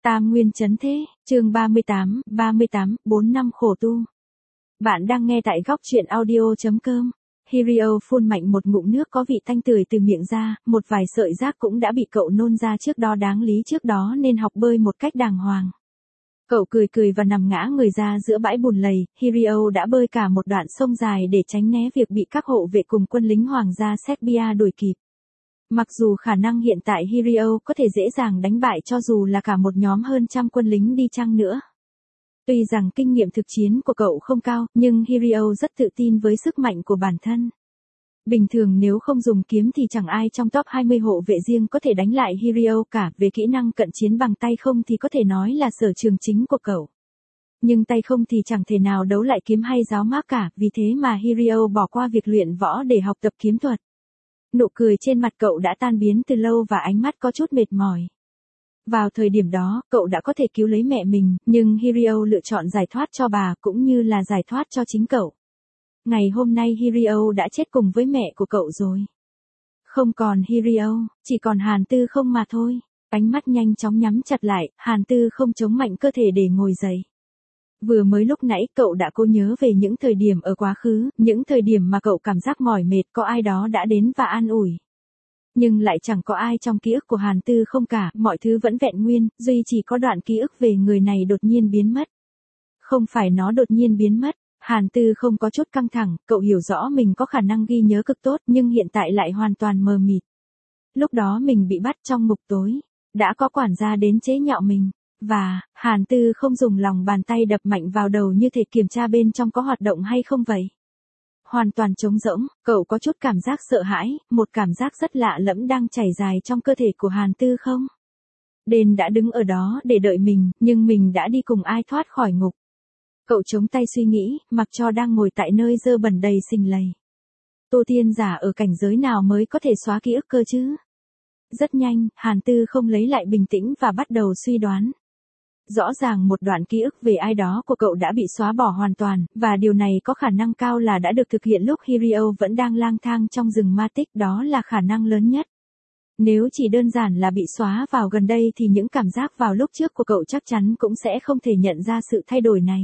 Tam Nguyên Chấn Thế, chương 38, 4 năm khổ tu. Bạn đang nghe tại góc truyện audio.com. Hirio phun mạnh một ngụm nước có vị tanh tưởi từ miệng ra, một vài sợi rác cũng đã bị cậu nôn ra trước đó, đáng lý trước đó nên học bơi một cách đàng hoàng. Cậu cười cười và nằm ngã người ra giữa bãi bùn lầy. Hirio đã bơi cả một đoạn sông dài để tránh né việc bị các hộ vệ cùng quân lính hoàng gia Serbia đuổi kịp. Mặc dù khả năng hiện tại Hirio có thể dễ dàng đánh bại cho dù là cả một nhóm hơn trăm quân lính đi chăng nữa. Tuy rằng kinh nghiệm thực chiến của cậu không cao, nhưng Hirio rất tự tin với sức mạnh của bản thân. Bình thường nếu không dùng kiếm thì chẳng ai trong top 20 hộ vệ riêng có thể đánh lại Hirio cả. Về kỹ năng cận chiến bằng tay không thì có thể nói là sở trường chính của cậu. Nhưng tay không thì chẳng thể nào đấu lại kiếm hay giáo mác cả, vì thế mà Hirio bỏ qua việc luyện võ để học tập kiếm thuật. Nụ cười trên mặt cậu đã tan biến từ lâu và ánh mắt có chút mệt mỏi. Vào thời điểm đó, cậu đã có thể cứu lấy mẹ mình, nhưng Hirio lựa chọn giải thoát cho bà cũng như là giải thoát cho chính cậu. Ngày hôm nay Hirio đã chết cùng với mẹ của cậu rồi. Không còn Hirio, chỉ còn Hàn Tư không mà thôi. Ánh mắt nhanh chóng nhắm chặt lại, Hàn Tư không chống mạnh cơ thể để ngồi dậy. Vừa mới lúc nãy cậu đã cố nhớ về những thời điểm ở quá khứ, những thời điểm mà cậu cảm giác mỏi mệt có ai đó đã đến và an ủi. Nhưng lại chẳng có ai trong ký ức của Hàn Tư không cả, mọi thứ vẫn vẹn nguyên, duy chỉ có đoạn ký ức về người này đột nhiên biến mất. Không phải nó đột nhiên biến mất, Hàn Tư không có chút căng thẳng, cậu hiểu rõ mình có khả năng ghi nhớ cực tốt nhưng hiện tại lại hoàn toàn mờ mịt. Lúc đó mình bị bắt trong ngục tối, đã có quản gia đến chế nhạo mình. Và, Hàn Tư không dùng lòng bàn tay đập mạnh vào đầu như thể kiểm tra bên trong có hoạt động hay không vậy. Hoàn toàn trống rỗng, cậu có chút cảm giác sợ hãi, một cảm giác rất lạ lẫm đang chảy dài trong cơ thể của Hàn Tư không? Đền đã đứng ở đó để đợi mình, nhưng mình đã đi cùng ai thoát khỏi ngục. Cậu chống tay suy nghĩ, mặc cho đang ngồi tại nơi dơ bẩn đầy sình lầy. Tu tiên giả ở cảnh giới nào mới có thể xóa ký ức cơ chứ? Rất nhanh, Hàn Tư không lấy lại bình tĩnh và bắt đầu suy đoán. Rõ ràng một đoạn ký ức về ai đó của cậu đã bị xóa bỏ hoàn toàn, và điều này có khả năng cao là đã được thực hiện lúc Hirio vẫn đang lang thang trong rừng ma tích, đó là khả năng lớn nhất. Nếu chỉ đơn giản là bị xóa vào gần đây thì những cảm giác vào lúc trước của cậu chắc chắn cũng sẽ không thể nhận ra sự thay đổi này.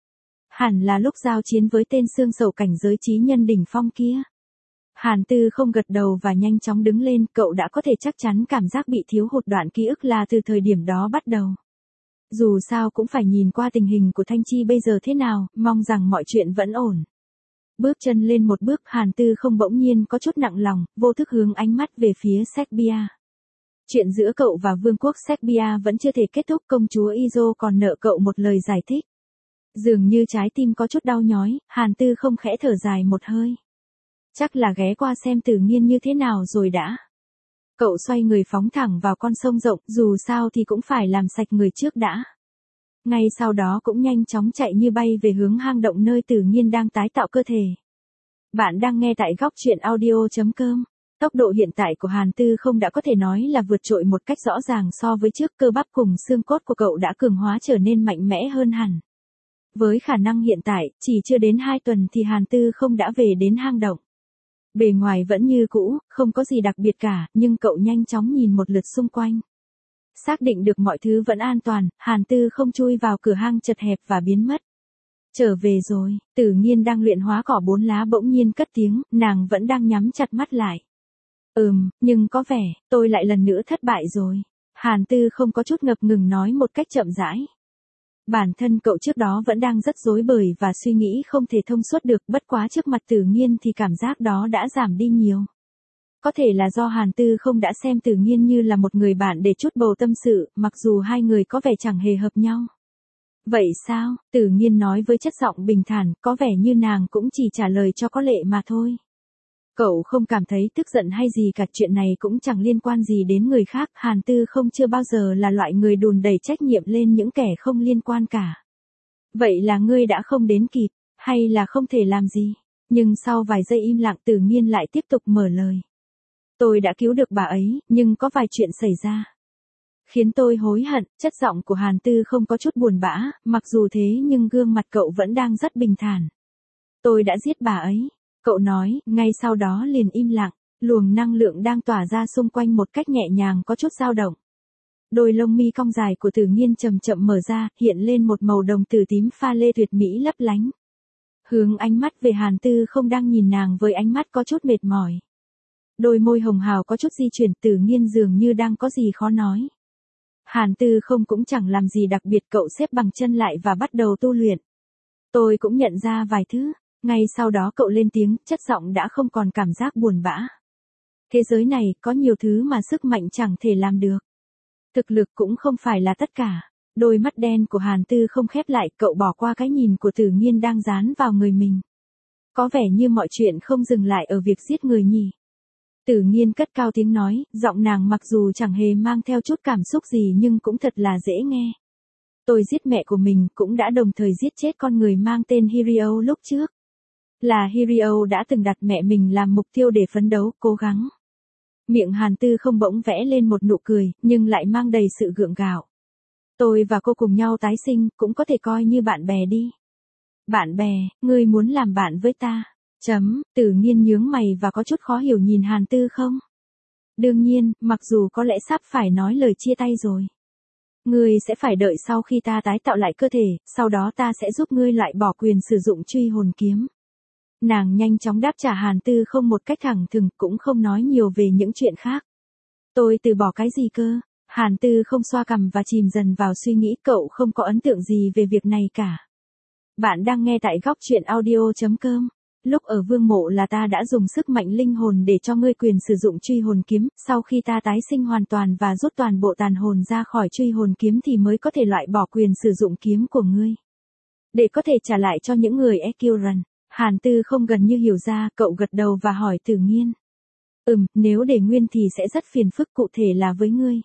Hẳn là lúc giao chiến với tên xương sầu cảnh giới chí nhân đỉnh phong kia. Hàn Tư không gật đầu và nhanh chóng đứng lên, cậu đã có thể chắc chắn cảm giác bị thiếu hụt đoạn ký ức là từ thời điểm đó bắt đầu. Dù sao cũng phải nhìn qua tình hình của Thanh Chi bây giờ thế nào, mong rằng mọi chuyện vẫn ổn. Bước chân lên một bước, Hàn Tư không bỗng nhiên có chút nặng lòng, vô thức hướng ánh mắt về phía Serbia. Chuyện giữa cậu và vương quốc Serbia vẫn chưa thể kết thúc, công chúa Izo còn nợ cậu một lời giải thích. Dường như trái tim có chút đau nhói, Hàn Tư không khẽ thở dài một hơi. Chắc là ghé qua xem Tử Nghiên như thế nào rồi đã. Cậu xoay người phóng thẳng vào con sông rộng, dù sao thì cũng phải làm sạch người trước đã. Ngay sau đó cũng nhanh chóng chạy như bay về hướng hang động nơi Tử Nghiên đang tái tạo cơ thể. Bạn đang nghe tại góc truyện audio.com. Tốc độ hiện tại của Hàn Tư không đã có thể nói là vượt trội một cách rõ ràng so với trước, cơ bắp cùng xương cốt của cậu đã cường hóa trở nên mạnh mẽ hơn hẳn. Với khả năng hiện tại, chỉ chưa đến 2 tuần thì Hàn Tư không đã về đến hang động. Bề ngoài vẫn như cũ, không có gì đặc biệt cả, nhưng cậu nhanh chóng nhìn một lượt xung quanh. Xác định được mọi thứ vẫn an toàn, Hàn Tư không chui vào cửa hang chật hẹp và biến mất. Trở về rồi, Tử Nghiên đang luyện hóa cỏ 4 lá bỗng nhiên cất tiếng, nàng vẫn đang nhắm chặt mắt lại. Nhưng có vẻ, tôi lại lần nữa thất bại rồi. Hàn Tư không có chút ngập ngừng nói một cách chậm rãi. Bản thân cậu trước đó vẫn đang rất rối bời và suy nghĩ không thể thông suốt được, bất quá trước mặt Tử Nghiên thì cảm giác đó đã giảm đi nhiều. Có thể là do Hàn Tư không đã xem Tử Nghiên như là một người bạn để chút bầu tâm sự, mặc dù hai người có vẻ chẳng hề hợp nhau. Vậy sao? Tử Nghiên nói với chất giọng bình thản, có vẻ như nàng cũng chỉ trả lời cho có lệ mà thôi. Cậu không cảm thấy tức giận hay gì cả, chuyện này cũng chẳng liên quan gì đến người khác, Hàn Tư không chưa bao giờ là loại người đùn đẩy trách nhiệm lên những kẻ không liên quan cả. Vậy là ngươi đã không đến kịp, hay là không thể làm gì? Nhưng sau vài giây im lặng Tử Nghiên lại tiếp tục mở lời. Tôi đã cứu được bà ấy, nhưng có vài chuyện xảy ra khiến tôi hối hận. Chất giọng của Hàn Tư không có chút buồn bã, mặc dù thế nhưng gương mặt cậu vẫn đang rất bình thản. Tôi đã giết bà ấy. Cậu nói, ngay sau đó liền im lặng, luồng năng lượng đang tỏa ra xung quanh một cách nhẹ nhàng có chút dao động. Đôi lông mi cong dài của Tử Nghiên chậm chậm mở ra, hiện lên một màu đồng tử tím pha lê tuyệt mỹ lấp lánh. Hướng ánh mắt về Hàn Tư không đang nhìn nàng với ánh mắt có chút mệt mỏi. Đôi môi hồng hào có chút di chuyển, Tử Nghiên dường như đang có gì khó nói. Hàn Tư không cũng chẳng làm gì đặc biệt, cậu xếp bằng chân lại và bắt đầu tu luyện. Tôi cũng nhận ra vài thứ, ngay sau đó cậu lên tiếng, chất giọng đã không còn cảm giác buồn bã. Thế giới này có nhiều thứ mà sức mạnh chẳng thể làm được. Thực lực cũng không phải là tất cả. Đôi mắt đen của Hàn Tư không khép lại, cậu bỏ qua cái nhìn của Tử Nghiên đang dán vào người mình. Có vẻ như mọi chuyện không dừng lại ở việc giết người nhỉ. Tử Nghiên cất cao tiếng nói, giọng nàng mặc dù chẳng hề mang theo chút cảm xúc gì nhưng cũng thật là dễ nghe. Tôi giết mẹ của mình, cũng đã đồng thời giết chết con người mang tên Hirio lúc trước. Là Hirio đã từng đặt mẹ mình làm mục tiêu để phấn đấu, cố gắng. Miệng Hàn Tư không bỗng vẽ lên một nụ cười, nhưng lại mang đầy sự gượng gạo. Tôi và cô cùng nhau tái sinh, cũng có thể coi như bạn bè đi. Bạn bè, ngươi muốn làm bạn với ta? Tử Nghiên nhướng mày và có chút khó hiểu nhìn Hàn Tư không? Đương nhiên, mặc dù có lẽ sắp phải nói lời chia tay rồi. Ngươi sẽ phải đợi sau khi ta tái tạo lại cơ thể, sau đó ta sẽ giúp ngươi loại bỏ quyền sử dụng truy hồn kiếm. Nàng nhanh chóng đáp trả Hàn Tư không một cách thẳng thừng, cũng không nói nhiều về những chuyện khác. Tôi từ bỏ cái gì cơ? Hàn Tư không xoa cằm và chìm dần vào suy nghĩ, cậu không có ấn tượng gì về việc này cả. Bạn đang nghe tại góc truyện audio.com. Lúc ở Vương Mộ là ta đã dùng sức mạnh linh hồn để cho ngươi quyền sử dụng truy hồn kiếm, sau khi ta tái sinh hoàn toàn và rút toàn bộ tàn hồn ra khỏi truy hồn kiếm thì mới có thể loại bỏ quyền sử dụng kiếm của ngươi. Để có thể trả lại cho những người Ekiran. Hàn Tư không gần như hiểu ra, cậu gật đầu và hỏi Tử Nghiên. Nếu để nguyên thì sẽ rất phiền phức, cụ thể là với ngươi.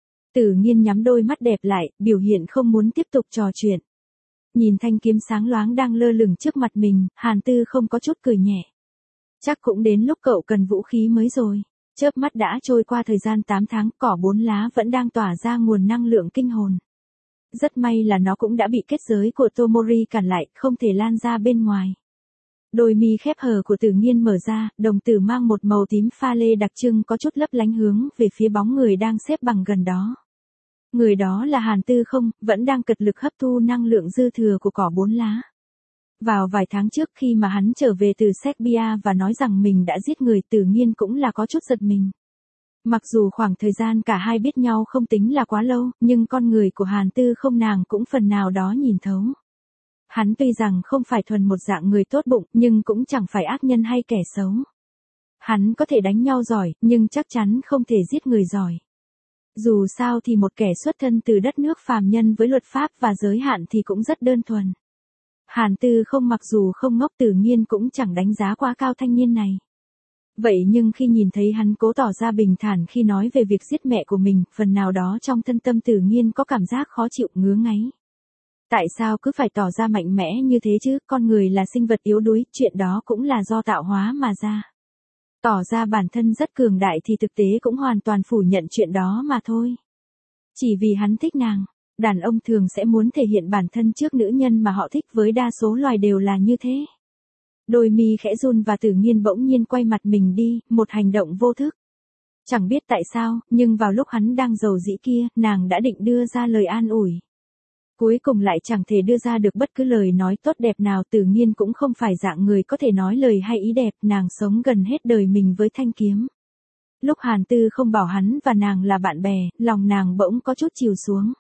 Tử Nghiên nhắm đôi mắt đẹp lại, biểu hiện không muốn tiếp tục trò chuyện. Nhìn thanh kiếm sáng loáng đang lơ lửng trước mặt mình, Hàn Tư không có chút cười nhẹ. Chắc cũng đến lúc cậu cần vũ khí mới rồi. Chớp mắt đã trôi qua thời gian 8 tháng, cỏ 4 lá vẫn đang tỏa ra nguồn năng lượng kinh hồn. Rất may là nó cũng đã bị kết giới của Tomori cản lại, không thể lan ra bên ngoài. Đôi mi khép hờ của Tử Nghiên mở ra, đồng tử mang một màu tím pha lê đặc trưng có chút lấp lánh hướng về phía bóng người đang xếp bằng gần đó. Người đó là Hàn Tư không, vẫn đang cật lực hấp thu năng lượng dư thừa của cỏ 4 lá. Vào vài tháng trước khi mà hắn trở về từ Serbia và nói rằng mình đã giết người, Tử Nghiên cũng là có chút giật mình. Mặc dù khoảng thời gian cả hai biết nhau không tính là quá lâu, nhưng con người của Hàn Tư không nàng cũng phần nào đó nhìn thấu. Hắn tuy rằng không phải thuần một dạng người tốt bụng, nhưng cũng chẳng phải ác nhân hay kẻ xấu. Hắn có thể đánh nhau giỏi, nhưng chắc chắn không thể giết người giỏi. Dù sao thì một kẻ xuất thân từ đất nước phàm nhân với luật pháp và giới hạn thì cũng rất đơn thuần. Hàn Tư không mặc dù không ngốc, Tử Nghiên cũng chẳng đánh giá quá cao thanh niên này. Vậy nhưng khi nhìn thấy hắn cố tỏ ra bình thản khi nói về việc giết mẹ của mình, phần nào đó trong thân tâm Tử Nghiên có cảm giác khó chịu, ngứa ngáy. Tại sao cứ phải tỏ ra mạnh mẽ như thế chứ, con người là sinh vật yếu đuối, chuyện đó cũng là do tạo hóa mà ra. Tỏ ra bản thân rất cường đại thì thực tế cũng hoàn toàn phủ nhận chuyện đó mà thôi. Chỉ vì hắn thích nàng, đàn ông thường sẽ muốn thể hiện bản thân trước nữ nhân mà họ thích, với đa số loài đều là như thế. Đôi mi khẽ run và Tử Nghiên bỗng nhiên quay mặt mình đi, một hành động vô thức. Chẳng biết tại sao, nhưng vào lúc hắn đang giàu dĩ kia, nàng đã định đưa ra lời an ủi. Cuối cùng lại chẳng thể đưa ra được bất cứ lời nói tốt đẹp nào. Tử Nghiên cũng không phải dạng người có thể nói lời hay ý đẹp, nàng sống gần hết đời mình với thanh kiếm. Lúc Hàn Tư không bảo hắn và nàng là bạn bè, lòng nàng bỗng có chút chìm xuống.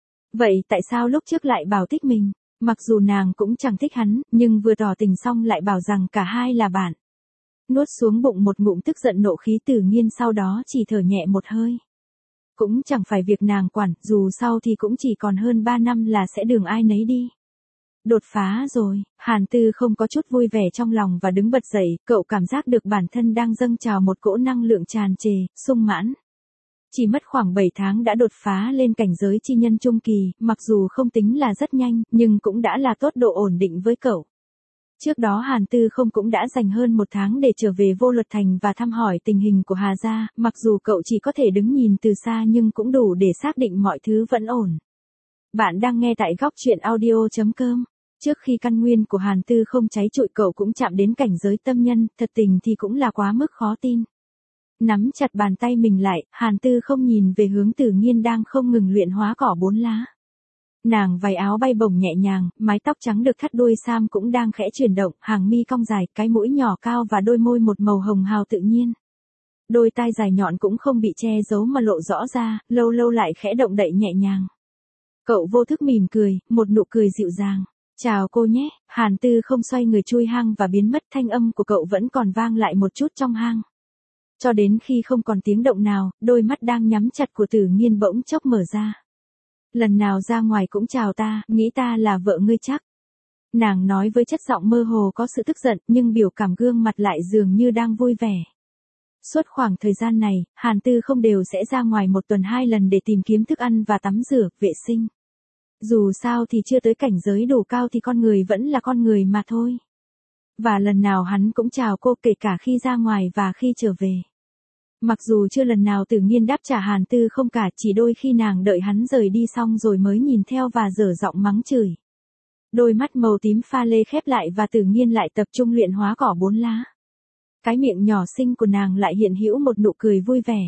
Vậy tại sao lúc trước lại bảo thích mình? Mặc dù nàng cũng chẳng thích hắn, nhưng vừa tỏ tình xong lại bảo rằng cả hai là bạn. Nuốt xuống bụng một ngụm tức giận nộ khí, Tử Nghiên sau đó chỉ thở nhẹ một hơi. Cũng chẳng phải việc nàng quản, dù sau thì cũng chỉ còn hơn 3 năm là sẽ đường ai nấy đi. Đột phá rồi, Hàn Tư không có chút vui vẻ trong lòng và đứng bật dậy, cậu cảm giác được bản thân đang dâng trào một cỗ năng lượng tràn trề, sung mãn. Chỉ mất khoảng 7 tháng đã đột phá lên cảnh giới chi nhân trung kỳ, mặc dù không tính là rất nhanh, nhưng cũng đã là tốt độ ổn định với cậu. Trước đó Hàn Tư không cũng đã dành hơn 1 tháng để trở về Vô Luật Thành và thăm hỏi tình hình của Hà gia, mặc dù cậu chỉ có thể đứng nhìn từ xa nhưng cũng đủ để xác định mọi thứ vẫn ổn. Bạn đang nghe tại góc truyện audio.com. Trước khi căn nguyên của Hàn Tư không cháy trụi, cậu cũng chạm đến cảnh giới tâm nhân, thật tình thì cũng là quá mức khó tin. Nắm chặt bàn tay mình lại, Hàn Tư không nhìn về hướng Tử Nghiên đang không ngừng luyện hóa cỏ 4 lá. Nàng váy áo bay bổng nhẹ nhàng, mái tóc trắng được thắt đuôi sam cũng đang khẽ chuyển động, hàng mi cong dài, cái mũi nhỏ cao và đôi môi một màu hồng hào tự nhiên. Đôi tai dài nhọn cũng không bị che giấu mà lộ rõ ra, lâu lâu lại khẽ động đậy nhẹ nhàng. Cậu vô thức mỉm cười, một nụ cười dịu dàng. Chào cô nhé, Hàn Tư không xoay người chui hang và biến mất, thanh âm của cậu vẫn còn vang lại một chút trong hang. Cho đến khi không còn tiếng động nào, đôi mắt đang nhắm chặt của Tử Nghiên bỗng chốc mở ra. Lần nào ra ngoài cũng chào ta, nghĩ ta là vợ ngươi chắc. Nàng nói với chất giọng mơ hồ có sự tức giận, nhưng biểu cảm gương mặt lại dường như đang vui vẻ. Suốt khoảng thời gian này, Hàn Tư không đều sẽ ra ngoài 1 tuần 2 lần để tìm kiếm thức ăn và tắm rửa, vệ sinh. Dù sao thì chưa tới cảnh giới đủ cao thì con người vẫn là con người mà thôi. Và lần nào hắn cũng chào cô, kể cả khi ra ngoài và khi trở về. Mặc dù chưa lần nào Tử Nghiên đáp trả Hàn Tư không cả, chỉ đôi khi nàng đợi hắn rời đi xong rồi mới nhìn theo và dở giọng mắng chửi. Đôi mắt màu tím pha lê khép lại và Tử Nghiên lại tập trung luyện hóa cỏ 4 lá. Cái miệng nhỏ xinh của nàng lại hiện hữu một nụ cười vui vẻ.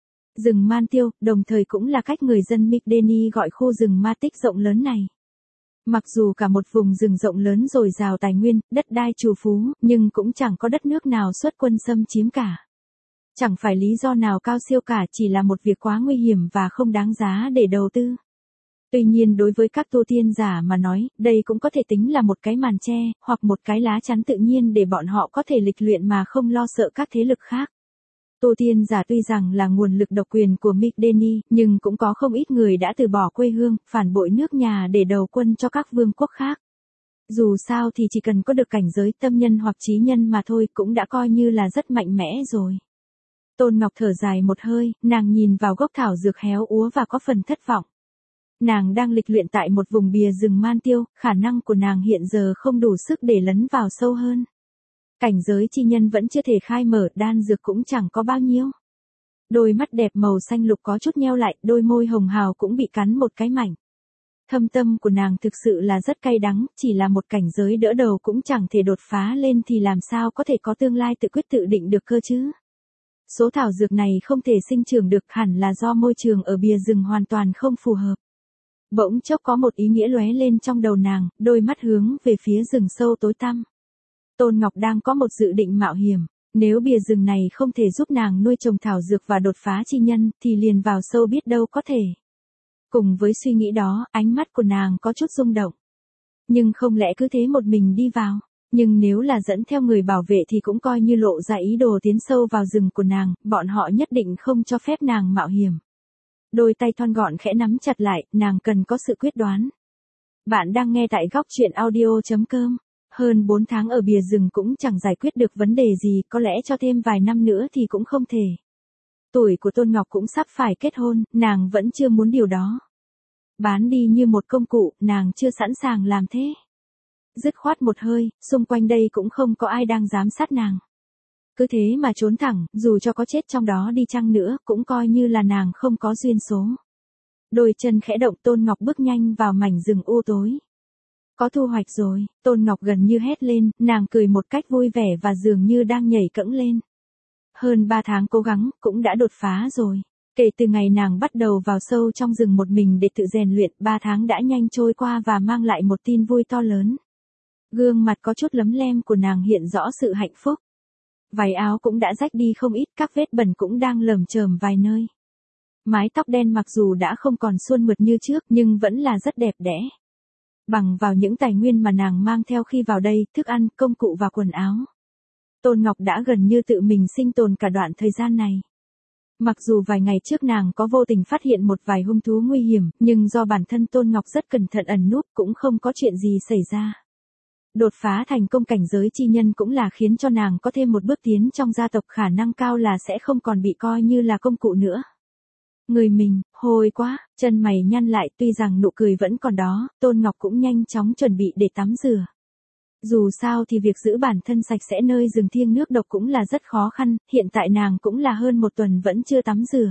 Rừng Man Tiêu, đồng thời cũng là cách người dân Migdeni gọi khu rừng ma tích rộng lớn này. Mặc dù cả một vùng rừng rộng lớn dồi dào tài nguyên, đất đai trù phú, nhưng cũng chẳng có đất nước nào xuất quân xâm chiếm cả. Chẳng phải lý do nào cao siêu cả, chỉ là một việc quá nguy hiểm và không đáng giá để đầu tư. Tuy nhiên đối với các tu tiên giả mà nói, đây cũng có thể tính là một cái màn che, hoặc một cái lá chắn tự nhiên để bọn họ có thể lịch luyện mà không lo sợ các thế lực khác. Tu tiên giả tuy rằng là nguồn lực độc quyền của Migdeni, nhưng cũng có không ít người đã từ bỏ quê hương, phản bội nước nhà để đầu quân cho các vương quốc khác. Dù sao thì chỉ cần có được cảnh giới tâm nhân hoặc trí nhân mà thôi cũng đã coi như là rất mạnh mẽ rồi. Tôn Ngọc thở dài một hơi, nàng nhìn vào gốc thảo dược héo úa và có phần thất vọng. Nàng đang lịch luyện tại một vùng bìa rừng Man Tiêu, khả năng của nàng hiện giờ không đủ sức để lấn vào sâu hơn. Cảnh giới chi nhân vẫn chưa thể khai mở, đan dược cũng chẳng có bao nhiêu. Đôi mắt đẹp màu xanh lục có chút nheo lại, đôi môi hồng hào cũng bị cắn một cái mảnh. Thâm tâm của nàng thực sự là rất cay đắng, chỉ là một cảnh giới đỡ đầu cũng chẳng thể đột phá lên thì làm sao có thể có tương lai tự quyết tự định được cơ chứ. Số thảo dược này không thể sinh trưởng được, hẳn là do môi trường ở bìa rừng hoàn toàn không phù hợp. Bỗng chốc có một ý nghĩa lóe lên trong đầu nàng, đôi mắt hướng về phía rừng sâu tối tăm. Tôn Ngọc đang có một dự định mạo hiểm, nếu bìa rừng này không thể giúp nàng nuôi trồng thảo dược và đột phá chi nhân, thì liền vào sâu biết đâu có thể. Cùng với suy nghĩ đó, ánh mắt của nàng có chút rung động. Nhưng không lẽ cứ thế một mình đi vào? Nhưng nếu là dẫn theo người bảo vệ thì cũng coi như lộ ra ý đồ tiến sâu vào rừng của nàng, bọn họ nhất định không cho phép nàng mạo hiểm. Đôi tay thon gọn khẽ nắm chặt lại, nàng cần có sự quyết đoán. Bạn đang nghe tại góc truyện audio.com. Hơn 4 tháng ở bìa rừng cũng chẳng giải quyết được vấn đề gì, có lẽ cho thêm vài năm nữa thì cũng không thể. Tuổi của Tôn Ngọc cũng sắp phải kết hôn, nàng vẫn chưa muốn điều đó. Bán đi như một công cụ, nàng chưa sẵn sàng làm thế. Dứt khoát một hơi, xung quanh đây cũng không có ai đang giám sát nàng. Cứ thế mà trốn thẳng, dù cho có chết trong đó đi chăng nữa, cũng coi như là nàng không có duyên số. Đôi chân khẽ động, Tôn Ngọc bước nhanh vào mảnh rừng u tối. Có thu hoạch rồi, Tôn Ngọc gần như hét lên, nàng cười một cách vui vẻ và dường như đang nhảy cẫng lên. Hơn 3 tháng cố gắng, cũng đã đột phá rồi. Kể từ ngày nàng bắt đầu vào sâu trong rừng một mình để tự rèn luyện, 3 tháng đã nhanh trôi qua và mang lại một tin vui to lớn. Gương mặt có chút lấm lem của nàng hiện rõ sự hạnh phúc. Váy áo cũng đã rách đi không ít, các vết bẩn cũng đang lởm chởm vài nơi. Mái tóc đen mặc dù đã không còn suôn mượt như trước nhưng vẫn là rất đẹp đẽ. Bằng vào những tài nguyên mà nàng mang theo khi vào đây, thức ăn, công cụ và quần áo. Tôn Ngọc đã gần như tự mình sinh tồn cả đoạn thời gian này. Mặc dù vài ngày trước nàng có vô tình phát hiện một vài hung thú nguy hiểm, nhưng do bản thân Tôn Ngọc rất cẩn thận ẩn núp cũng không có chuyện gì xảy ra. Đột phá thành công cảnh giới chi nhân cũng là khiến cho nàng có thêm một bước tiến trong gia tộc, khả năng cao là sẽ không còn bị coi như là công cụ nữa. Người mình, hôi quá, chân mày nhăn lại, tuy rằng nụ cười vẫn còn đó, Tôn Ngọc cũng nhanh chóng chuẩn bị để tắm rửa. Dù sao thì việc giữ bản thân sạch sẽ nơi rừng thiêng nước độc cũng là rất khó khăn, hiện tại nàng cũng là hơn 1 tuần vẫn chưa tắm rửa.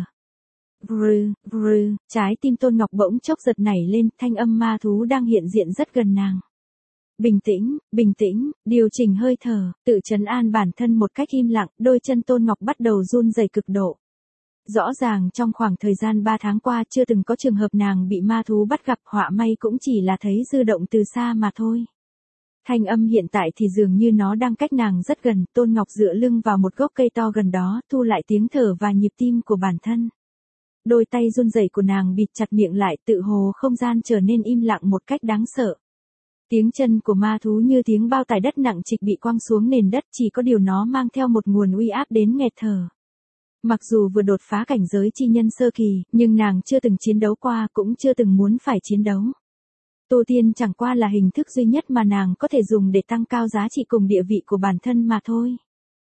Trái tim Tôn Ngọc bỗng chốc giật nảy lên, thanh âm ma thú đang hiện diện rất gần nàng. bình tĩnh, điều chỉnh hơi thở, tự trấn an bản thân một cách im lặng, đôi chân Tôn Ngọc bắt đầu run rẩy cực độ. Rõ ràng trong khoảng thời gian 3 tháng qua chưa từng có trường hợp nàng bị ma thú bắt gặp, họa may cũng chỉ là thấy dư động từ xa mà thôi. Thanh âm hiện tại thì dường như nó đang cách nàng rất gần, Tôn Ngọc dựa lưng vào một gốc cây to gần đó, thu lại tiếng thở và nhịp tim của bản thân. Đôi tay run rẩy của nàng bịt chặt miệng lại, tự hồ không gian trở nên im lặng một cách đáng sợ. Tiếng chân của ma thú như tiếng bao tải đất nặng trịch bị quăng xuống nền đất, chỉ có điều nó mang theo một nguồn uy áp đến nghẹt thở. Mặc dù vừa đột phá cảnh giới chi nhân sơ kỳ, nhưng nàng chưa từng chiến đấu qua, cũng chưa từng muốn phải chiến đấu. Tu tiên chẳng qua là hình thức duy nhất mà nàng có thể dùng để tăng cao giá trị cùng địa vị của bản thân mà thôi.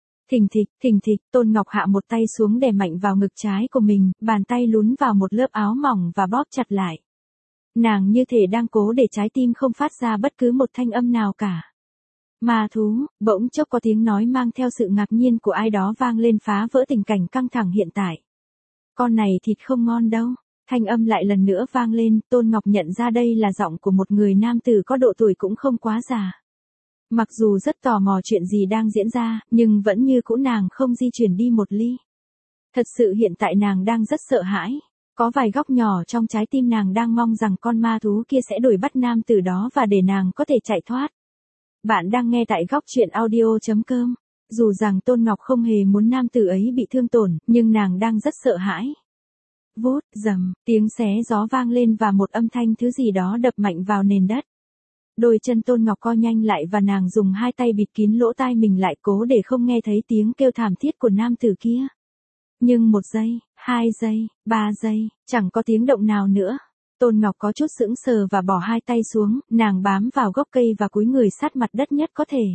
Thình thịch, Tôn Ngọc hạ một tay xuống đè mạnh vào ngực trái của mình, bàn tay lún vào một lớp áo mỏng và bóp chặt lại. Nàng như thể đang cố để trái tim không phát ra bất cứ một thanh âm nào cả. Ma thú, bỗng chốc có tiếng nói mang theo sự ngạc nhiên của ai đó vang lên phá vỡ tình cảnh căng thẳng hiện tại. Con này thịt không ngon đâu. Thanh âm lại lần nữa vang lên, Tôn Ngọc nhận ra đây là giọng của một người nam tử có độ tuổi cũng không quá già. Mặc dù rất tò mò chuyện gì đang diễn ra, nhưng vẫn như cũ nàng không di chuyển đi một ly. Thật sự hiện tại nàng đang rất sợ hãi. Có vài góc nhỏ trong trái tim nàng đang mong rằng con ma thú kia sẽ đuổi bắt nam tử đó và để nàng có thể chạy thoát. Bạn đang nghe tại góc truyện audio.com. Dù rằng Tôn Ngọc không hề muốn nam tử ấy bị thương tổn, nhưng nàng đang rất sợ hãi. Vút, rầm, tiếng xé gió vang lên và một âm thanh thứ gì đó đập mạnh vào nền đất. Đôi chân Tôn Ngọc co nhanh lại và nàng dùng hai tay bịt kín lỗ tai mình lại cố để không nghe thấy tiếng kêu thảm thiết của nam tử kia. Nhưng 1 giây, 2 giây, 3 giây, chẳng có tiếng động nào nữa. Tôn Ngọc có chút sững sờ và bỏ hai tay xuống, nàng bám vào gốc cây và cúi người sát mặt đất nhất có thể.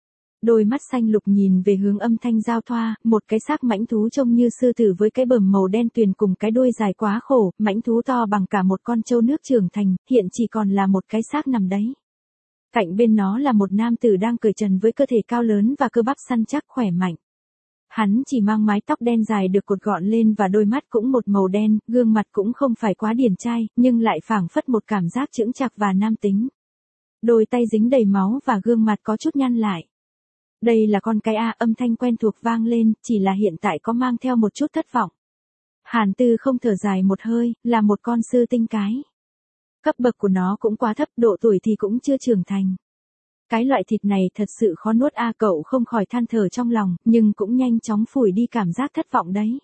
Đôi mắt xanh lục nhìn về hướng âm thanh giao thoa, một cái xác mãnh thú trông như sư tử với cái bờm màu đen tuyền cùng cái đuôi dài quá khổ, mãnh thú to bằng cả một con trâu nước trưởng thành, hiện chỉ còn là một cái xác nằm đấy. Cạnh bên nó là một nam tử đang cởi trần với cơ thể cao lớn và cơ bắp săn chắc khỏe mạnh. Hắn chỉ mang mái tóc đen dài được cột gọn lên và đôi mắt cũng một màu đen, gương mặt cũng không phải quá điển trai, nhưng lại phảng phất một cảm giác chững chạc và nam tính. Đôi tay dính đầy máu và gương mặt có chút nhăn lại. Đây là con cái âm thanh quen thuộc vang lên, chỉ là hiện tại có mang theo một chút thất vọng. Hàn Tư không thở dài một hơi, là một con sư tinh cái. Cấp bậc của nó cũng quá thấp, độ tuổi thì cũng chưa trưởng thành. Cái loại thịt này thật sự khó nuốt cậu không khỏi than thở trong lòng, nhưng cũng nhanh chóng phủi đi cảm giác thất vọng đấy.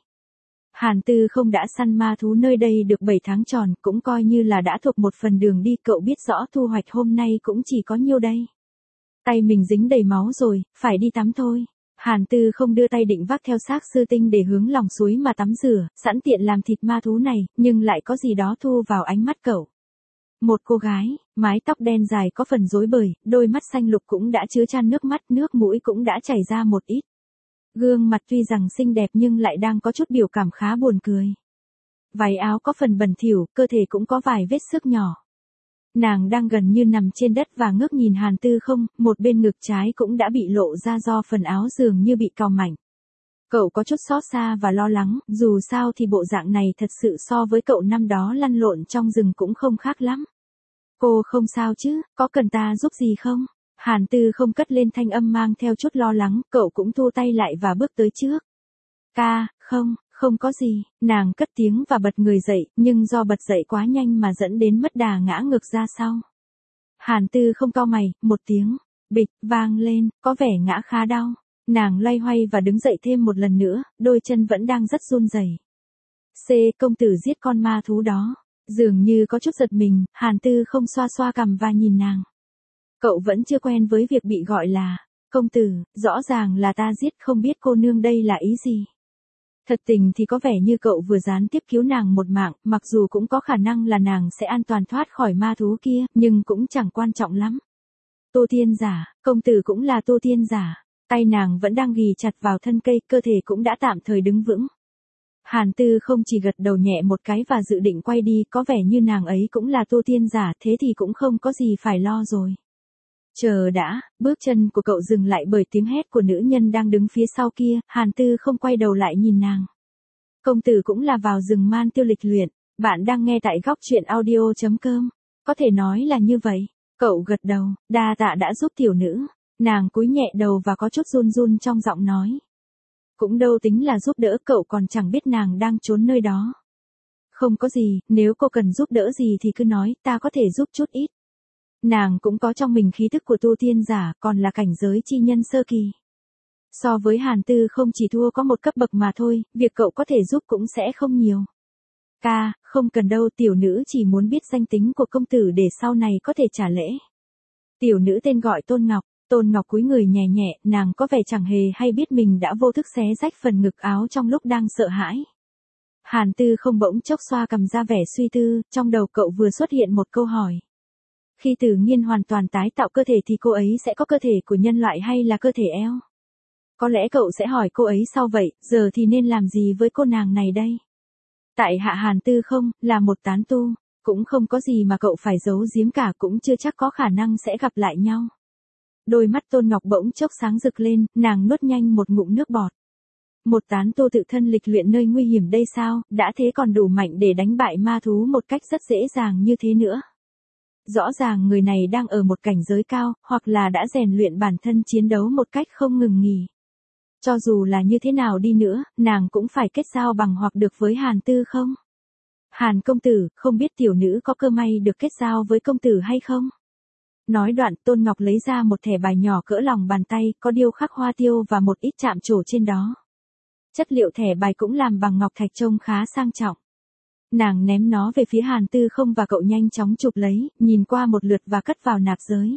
Hàn Tư không đã săn ma thú nơi đây được 7 tháng tròn, cũng coi như là đã thuộc một phần đường đi, cậu biết rõ thu hoạch hôm nay cũng chỉ có nhiêu đây. Tay mình dính đầy máu rồi, phải đi tắm thôi. Hàn Tư không đưa tay định vác theo xác sư tinh để hướng lòng suối mà tắm rửa, sẵn tiện làm thịt ma thú này, nhưng lại có gì đó thu vào ánh mắt cậu. Một cô gái, mái tóc đen dài có phần rối bời, đôi mắt xanh lục cũng đã chứa chan nước mắt, nước mũi cũng đã chảy ra một ít. Gương mặt tuy rằng xinh đẹp nhưng lại đang có chút biểu cảm khá buồn cười. Váy áo có phần bẩn thỉu, cơ thể cũng có vài vết xước nhỏ. Nàng đang gần như nằm trên đất và ngước nhìn Hàn Tư không, một bên ngực trái cũng đã bị lộ ra do phần áo dường như bị cào mảnh. Cậu có chút xót xa và lo lắng, dù sao thì bộ dạng này thật sự so với cậu năm đó lăn lộn trong rừng cũng không khác lắm. Cô không sao chứ, có cần ta giúp gì không? Hàn Tư không cất lên thanh âm mang theo chút lo lắng, cậu cũng thu tay lại và bước tới trước. Không có gì, nàng cất tiếng và bật người dậy, nhưng do bật dậy quá nhanh mà dẫn đến mất đà ngã ngược ra sau. Hàn Tư không cau mày, một tiếng, bịch, vang lên, có vẻ ngã khá đau. Nàng loay hoay và đứng dậy thêm một lần nữa, đôi chân vẫn đang rất run rẩy. Công tử giết con ma thú đó. Dường như có chút giật mình, Hàn Tư không xoa xoa cằm và nhìn nàng. Cậu vẫn chưa quen với việc bị gọi là công tử, rõ ràng là ta giết, không biết cô nương đây là ý gì. Thật tình thì có vẻ như cậu vừa gián tiếp cứu nàng một mạng, mặc dù cũng có khả năng là nàng sẽ an toàn thoát khỏi ma thú kia, nhưng cũng chẳng quan trọng lắm. Tu tiên giả, công tử cũng là tu tiên giả. Tay nàng vẫn đang ghì chặt vào thân cây, cơ thể cũng đã tạm thời đứng vững. Hàn Tư không chỉ gật đầu nhẹ một cái và dự định quay đi, có vẻ như nàng ấy cũng là tu tiên giả, thế thì cũng không có gì phải lo rồi. Chờ đã, bước chân của cậu dừng lại bởi tiếng hét của nữ nhân đang đứng phía sau kia, Hàn Tư không quay đầu lại nhìn nàng. Công tử cũng là vào rừng man tiêu lịch luyện, bạn đang nghe tại góc truyện audio.com, có thể nói là như vậy. Cậu gật đầu, đa tạ đã giúp tiểu nữ. Nàng cúi nhẹ đầu và có chút run run trong giọng nói. Cũng đâu tính là giúp đỡ, cậu còn chẳng biết nàng đang trốn nơi đó. Không có gì, nếu cô cần giúp đỡ gì thì cứ nói, ta có thể giúp chút ít. Nàng cũng có trong mình khí thức của tu tiên giả, còn là cảnh giới chi nhân sơ kỳ. So với Hàn Tư không chỉ thua có một cấp bậc mà thôi, việc cậu có thể giúp cũng sẽ không nhiều. Ca, không cần đâu, tiểu nữ chỉ muốn biết danh tính của công tử để sau này có thể trả lễ. Tiểu nữ tên gọi Tôn Ngọc. Tôn Ngọc cúi người nhẹ nhẹ, nàng có vẻ chẳng hề hay biết mình đã vô thức xé rách phần ngực áo trong lúc đang sợ hãi. Hàn Tư không bỗng chốc xoa cầm ra vẻ suy tư, trong đầu cậu vừa xuất hiện một câu hỏi. Khi Tử Nghiên hoàn toàn tái tạo cơ thể thì cô ấy sẽ có cơ thể của nhân loại hay là cơ thể eo? Có lẽ cậu sẽ hỏi cô ấy sau vậy, giờ thì nên làm gì với cô nàng này đây? Tại hạ Hàn Tư không, là một tán tu, cũng không có gì mà cậu phải giấu giếm cả, cũng chưa chắc có khả năng sẽ gặp lại nhau. Đôi mắt Tôn Ngọc bỗng chốc sáng rực lên, nàng nuốt nhanh một ngụm nước bọt. Một tán tu tự thân lịch luyện nơi nguy hiểm đây sao, đã thế còn đủ mạnh để đánh bại ma thú một cách rất dễ dàng như thế nữa. Rõ ràng người này đang ở một cảnh giới cao, hoặc là đã rèn luyện bản thân chiến đấu một cách không ngừng nghỉ. Cho dù là như thế nào đi nữa, nàng cũng phải kết giao bằng hoặc được với Hàn Tư không? Hàn công tử, không biết tiểu nữ có cơ may được kết giao với công tử hay không? Nói đoạn, Tôn Ngọc lấy ra một thẻ bài nhỏ cỡ lòng bàn tay, có điêu khắc hoa tiêu và một ít chạm trổ trên đó. Chất liệu thẻ bài cũng làm bằng ngọc thạch trông khá sang trọng. Nàng ném nó về phía Hàn Tư không và cậu nhanh chóng chụp lấy, nhìn qua một lượt và cất vào nạp giới.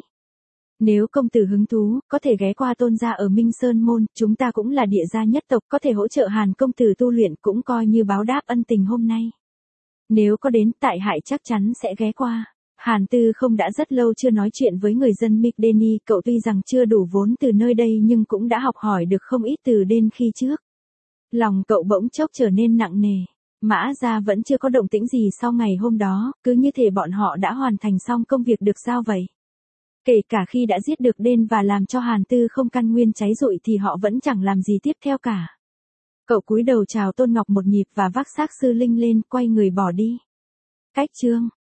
Nếu công tử hứng thú, có thể ghé qua Tôn gia ở Minh Sơn Môn, chúng ta cũng là địa gia nhất tộc, có thể hỗ trợ Hàn công tử tu luyện, cũng coi như báo đáp ân tình hôm nay. Nếu có đến, tại hạ chắc chắn sẽ ghé qua. Hàn Tư không đã rất lâu chưa nói chuyện với người dân Migdeni, cậu tuy rằng chưa đủ vốn từ nơi đây nhưng cũng đã học hỏi được không ít từ đến khi trước. Lòng cậu bỗng chốc trở nên nặng nề. Mã gia vẫn chưa có động tĩnh gì sau ngày hôm đó, cứ như thể bọn họ đã hoàn thành xong công việc được giao vậy. Kể cả khi đã giết được Đên và làm cho Hàn Tư không căn nguyên cháy rụi thì họ vẫn chẳng làm gì tiếp theo cả. Cậu cúi đầu chào Tôn Ngọc một nhịp và vác xác sư linh lên, quay người bỏ đi. Cách chương